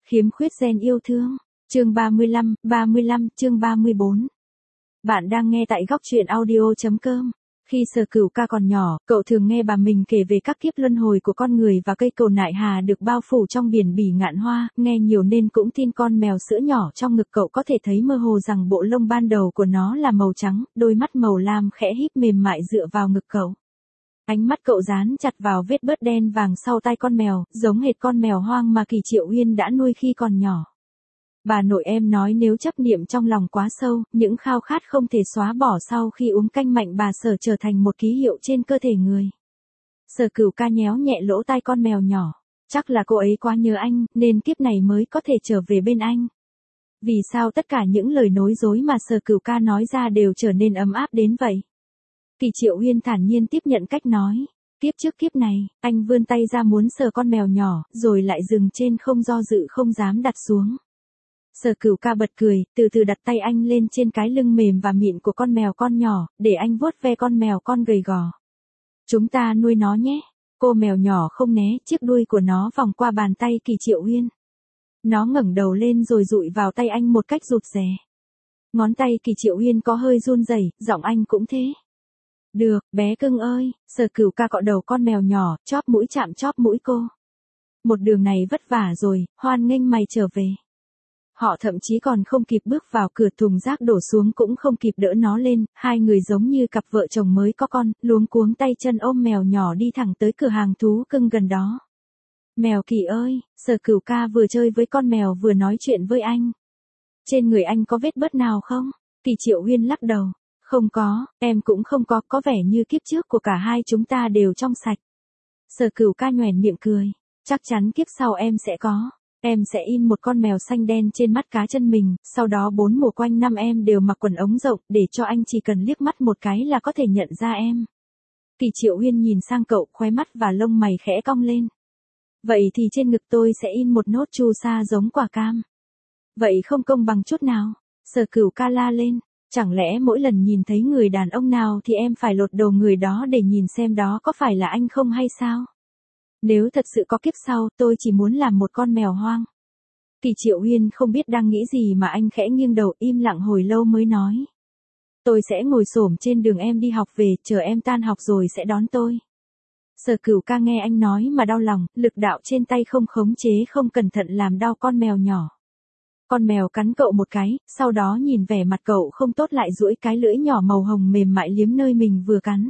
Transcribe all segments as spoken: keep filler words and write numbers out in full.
Khiếm khuyết gen yêu thương. Chương ba mươi lăm, ba mươi lăm, chương ba mươi bốn. Bạn đang nghe tại góc truyện audio chấm com. Khi Sở Cửu Ca còn nhỏ, cậu thường nghe bà mình kể về các kiếp luân hồi của con người và cây cầu nại hà được bao phủ trong biển bỉ ngạn hoa, nghe nhiều nên cũng tin con mèo sữa nhỏ trong ngực cậu có thể thấy mơ hồ rằng bộ lông ban đầu của nó là màu trắng, đôi mắt màu lam khẽ híp mềm mại dựa vào ngực cậu. Ánh mắt cậu dán chặt vào vết bớt đen vàng sau tai con mèo, giống hệt con mèo hoang mà Kỳ Triệu Uyên đã nuôi khi còn nhỏ. Bà nội em nói nếu chấp niệm trong lòng quá sâu, những khao khát không thể xóa bỏ sau khi uống canh mạnh bà Sở trở thành một ký hiệu trên cơ thể người. Sở Cửu Ca nhéo nhẹ lỗ tai con mèo nhỏ. Chắc là cô ấy quá nhớ anh, nên kiếp này mới có thể trở về bên anh. Vì sao tất cả những lời nói dối mà Sở Cửu Ca nói ra đều trở nên ấm áp đến vậy? Kỳ Triệu Uyên thản nhiên tiếp nhận cách nói. Kiếp trước kiếp này, anh vươn tay ra muốn sờ con mèo nhỏ, rồi lại dừng trên không do dự không dám đặt xuống. Sở Cửu Ca bật cười, từ từ đặt tay anh lên trên cái lưng mềm và mịn của con mèo con nhỏ, để anh vuốt ve con mèo con gầy gò. Chúng ta nuôi nó nhé. Cô mèo nhỏ không né, chiếc đuôi của nó vòng qua bàn tay Kỳ Triệu Uyên. Nó ngẩng đầu lên rồi dụi vào tay anh một cách rụt rè. Ngón tay Kỳ Triệu Uyên có hơi run rẩy, giọng anh cũng thế. Được, bé cưng ơi. Sở Cửu Ca cọ đầu con mèo nhỏ, chóp mũi chạm chóp mũi cô. Một đường này vất vả rồi, hoan nghênh mày trở về. Họ thậm chí còn không kịp bước vào cửa, thùng rác đổ xuống cũng không kịp đỡ nó lên, hai người giống như cặp vợ chồng mới có con, luống cuống tay chân ôm mèo nhỏ đi thẳng tới cửa hàng thú cưng gần đó. Mèo Kỳ ơi. Sở Cửu Ca vừa chơi với con mèo vừa nói chuyện với anh. Trên người anh có vết bớt nào không? Kỳ Triệu Uyên lắc đầu. Không có, em cũng không có, có vẻ như kiếp trước của cả hai chúng ta đều trong sạch. Sở Cửu Ca nhoẻn miệng cười. Chắc chắn kiếp sau em sẽ có. Em sẽ in một con mèo xanh đen trên mắt cá chân mình, sau đó bốn mùa quanh năm em đều mặc quần ống rộng, để cho anh chỉ cần liếc mắt một cái là có thể nhận ra em. Kỳ Triệu Uyên nhìn sang cậu, khóe mắt và lông mày khẽ cong lên. Vậy thì trên ngực tôi sẽ in một nốt chu sa giống quả cam. Vậy không công bằng chút nào. Sở Cửu Ca la lên. Chẳng lẽ mỗi lần nhìn thấy người đàn ông nào thì em phải lột đầu người đó để nhìn xem đó có phải là anh không hay sao? Nếu thật sự có kiếp sau, tôi chỉ muốn làm một con mèo hoang. Kỳ Triệu Uyên không biết đang nghĩ gì mà anh khẽ nghiêng đầu im lặng hồi lâu mới nói. Tôi sẽ ngồi xổm trên đường em đi học về, chờ em tan học rồi sẽ đón tôi. Sở Cửu Ca nghe anh nói mà đau lòng, lực đạo trên tay không khống chế không cẩn thận làm đau con mèo nhỏ. Con mèo cắn cậu một cái, sau đó nhìn vẻ mặt cậu không tốt lại duỗi cái lưỡi nhỏ màu hồng mềm mại liếm nơi mình vừa cắn.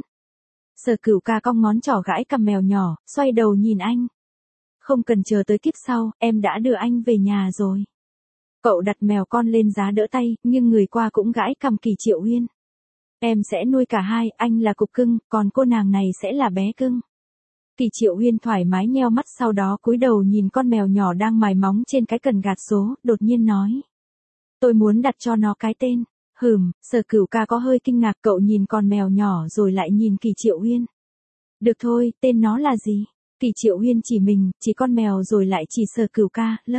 Sở Cửu Ca cong ngón trỏ gãi cằm mèo nhỏ, xoay đầu nhìn anh. Không cần chờ tới kiếp sau, em đã đưa anh về nhà rồi. Cậu đặt mèo con lên giá đỡ tay, nhưng người qua cũng gãi cằm Kỳ Triệu Uyên. Em sẽ nuôi cả hai, anh là cục cưng, còn cô nàng này sẽ là bé cưng. Kỳ Triệu Uyên thoải mái nheo mắt, sau đó cúi đầu nhìn con mèo nhỏ đang mài móng trên cái cần gạt số, đột nhiên nói. Tôi muốn đặt cho nó cái tên. Hừm. Sở Cửu Ca có hơi kinh ngạc, cậu nhìn con mèo nhỏ rồi lại nhìn Kỳ Triệu Uyên. Được thôi, tên nó là gì? Kỳ Triệu Uyên chỉ mình, chỉ con mèo rồi lại chỉ Sở Cửu Ca, lớp.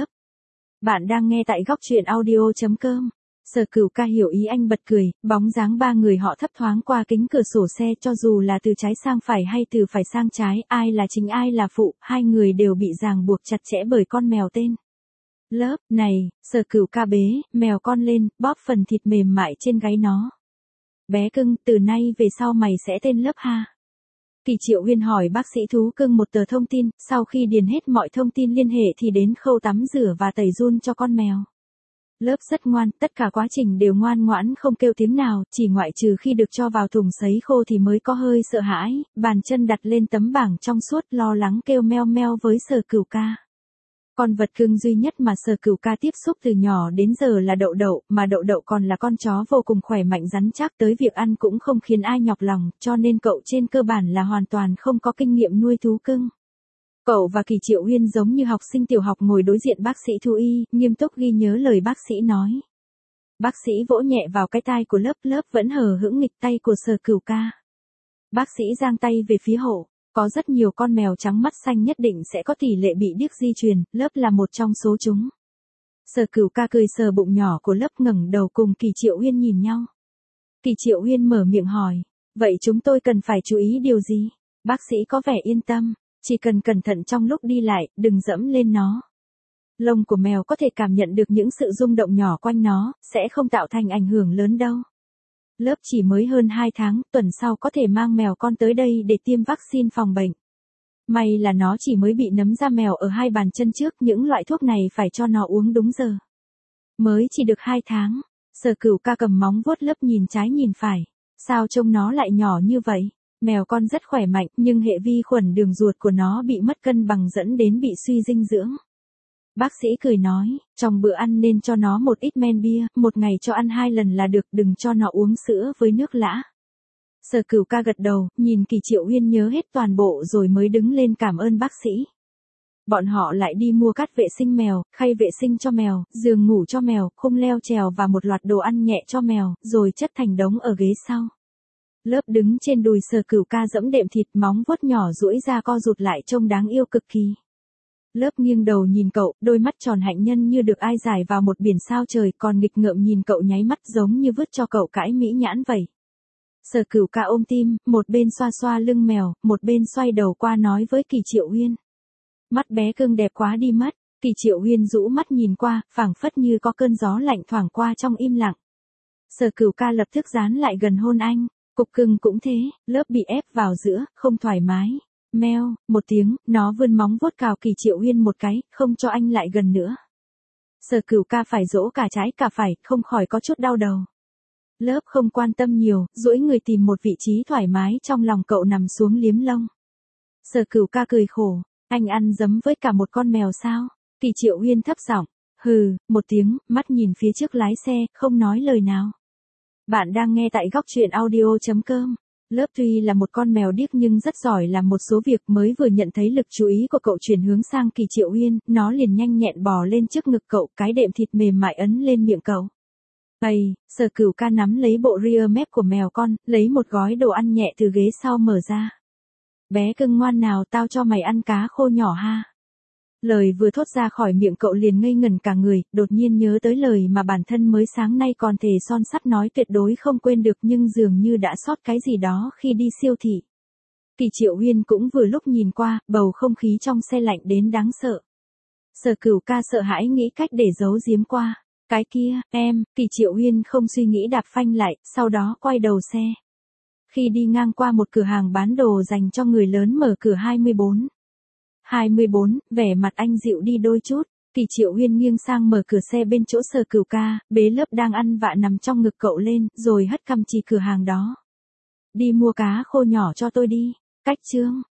Bạn đang nghe tại góc truyện audio chấm com. Sở Cửu Ca hiểu ý anh bật cười, bóng dáng ba người họ thấp thoáng qua kính cửa sổ xe, cho dù là từ trái sang phải hay từ phải sang trái, ai là chính ai là phụ, hai người đều bị ràng buộc chặt chẽ bởi con mèo tên. Lớp. Này. Sở Cửu Ca bế mèo con lên, bóp phần thịt mềm mại trên gáy nó. Bé cưng, từ nay về sau mày sẽ tên Lớp ha. Kỳ Triệu Uyên hỏi bác sĩ thú cưng một tờ thông tin, sau khi điền hết mọi thông tin liên hệ thì đến khâu tắm rửa và tẩy giun cho con mèo. Lớp rất ngoan, tất cả quá trình đều ngoan ngoãn không kêu tiếng nào, chỉ ngoại trừ khi được cho vào thùng sấy khô thì mới có hơi sợ hãi, bàn chân đặt lên tấm bảng trong suốt, lo lắng kêu meo meo với Sở Cửu Ca. Con vật cưng duy nhất mà Sở Cửu Ca tiếp xúc từ nhỏ đến giờ là Đậu Đậu, mà Đậu Đậu còn là con chó vô cùng khỏe mạnh rắn chắc, tới việc ăn cũng không khiến ai nhọc lòng, cho nên cậu trên cơ bản là hoàn toàn không có kinh nghiệm nuôi thú cưng. Cậu và Kỳ Triệu Uyên giống như học sinh tiểu học ngồi đối diện bác sĩ thú y, nghiêm túc ghi nhớ lời bác sĩ nói. Bác sĩ vỗ nhẹ vào cái tai của Lớp, Lớp vẫn hờ hững nghịch tay của Sở Cửu Ca. Bác sĩ giang tay về phía hộ. Có rất nhiều con mèo trắng mắt xanh nhất định sẽ có tỷ lệ bị điếc di truyền, Lớp là một trong số chúng. Sở Cửu Ca cười sờ bụng nhỏ của Lớp, ngẩng đầu cùng Kỳ Triệu Uyên nhìn nhau. Kỳ Triệu Uyên mở miệng hỏi, vậy chúng tôi cần phải chú ý điều gì? Bác sĩ có vẻ yên tâm, chỉ cần cẩn thận trong lúc đi lại, đừng dẫm lên nó. Lông của mèo có thể cảm nhận được những sự rung động nhỏ quanh nó, sẽ không tạo thành ảnh hưởng lớn đâu. Lớp chỉ mới hơn hai tháng, tuần sau có thể mang mèo con tới đây để tiêm vaccine phòng bệnh. May là nó chỉ mới bị nấm da mèo ở hai bàn chân trước, những loại thuốc này phải cho nó uống đúng giờ. Mới chỉ được hai tháng, Sở Cửu ca cầm móng vuốt lớp nhìn trái nhìn phải. Sao trông nó lại nhỏ như vậy? Mèo con rất khỏe mạnh, nhưng hệ vi khuẩn đường ruột của nó bị mất cân bằng dẫn đến bị suy dinh dưỡng. Bác sĩ cười nói, trong bữa ăn nên cho nó một ít men bia, một ngày cho ăn hai lần là được, đừng cho nó uống sữa với nước lã. Sở Cửu ca gật đầu, nhìn Kỳ Triệu Uyên nhớ hết toàn bộ rồi mới đứng lên cảm ơn bác sĩ. Bọn họ lại đi mua cát vệ sinh mèo, khay vệ sinh cho mèo, giường ngủ cho mèo, khung leo trèo và một loạt đồ ăn nhẹ cho mèo, rồi chất thành đống ở ghế sau. Lớp đứng trên đùi Sở Cửu ca dẫm đệm thịt, móng vuốt nhỏ duỗi ra co rụt lại trông đáng yêu cực kỳ. Lớp nghiêng đầu nhìn cậu, đôi mắt tròn hạnh nhân như được ai giải vào một biển sao trời, còn nghịch ngợm nhìn cậu nháy mắt giống như vứt cho cậu cãi mỹ nhãn vậy. Sở Cửu ca ôm tim, một bên xoa xoa lưng mèo, một bên xoay đầu qua nói với Kỳ Triệu Uyên. Mắt bé cưng đẹp quá đi mất. Kỳ Triệu Uyên rũ mắt nhìn qua, phảng phất như có cơn gió lạnh thoảng qua trong im lặng. Sở Cửu ca lập tức dán lại gần hôn anh. Cục cưng cũng thế, lớp bị ép vào giữa, không thoải mái. Meo, một tiếng, nó vươn móng vuốt cào Kỳ Triệu Uyên một cái, không cho anh lại gần nữa. Sở Cửu ca phải dỗ cả trái cả phải, không khỏi có chút đau đầu. Lớp không quan tâm nhiều, duỗi người tìm một vị trí thoải mái trong lòng cậu nằm xuống liếm lông. Sở Cửu ca cười khổ, anh ăn dấm với cả một con mèo sao? Kỳ Triệu Uyên thấp giọng, hừ, một tiếng, mắt nhìn phía trước lái xe, không nói lời nào. Bạn đang nghe tại góc truyện audio chấm com. Lớp tuy là một con mèo điếc nhưng rất giỏi làm một số việc, mới vừa nhận thấy lực chú ý của cậu chuyển hướng sang Kỳ Triệu Uyên, nó liền nhanh nhẹn bò lên trước ngực cậu, cái đệm thịt mềm mại ấn lên miệng cậu. Ây, Sở Cửu ca nắm lấy bộ rear mép của mèo con, lấy một gói đồ ăn nhẹ từ ghế sau mở ra. Bé cưng ngoan nào, tao cho mày ăn cá khô nhỏ ha. Lời vừa thốt ra khỏi miệng cậu liền ngây ngẩn cả người, đột nhiên nhớ tới lời mà bản thân mới sáng nay còn thề son sắt nói tuyệt đối không quên được, nhưng dường như đã sót cái gì đó khi đi siêu thị. Kỳ Triệu Uyên cũng vừa lúc nhìn qua, bầu không khí trong xe lạnh đến đáng sợ. Sở Cửu ca sợ hãi nghĩ cách để giấu giếm qua. Cái kia, em, Kỳ Triệu Uyên không suy nghĩ đạp phanh lại, sau đó quay đầu xe. Khi đi ngang qua một cửa hàng bán đồ dành cho người lớn mở cửa hai mươi bốn. hai mươi bốn, vẻ mặt anh dịu đi đôi chút. Kỳ Triệu Uyên nghiêng sang mở cửa xe bên chỗ Sở Cửu ca, bế lớp đang ăn vạ nằm trong ngực cậu lên, rồi hất cằm chỉ cửa hàng đó. Đi mua cá khô nhỏ cho tôi đi. Cách chương.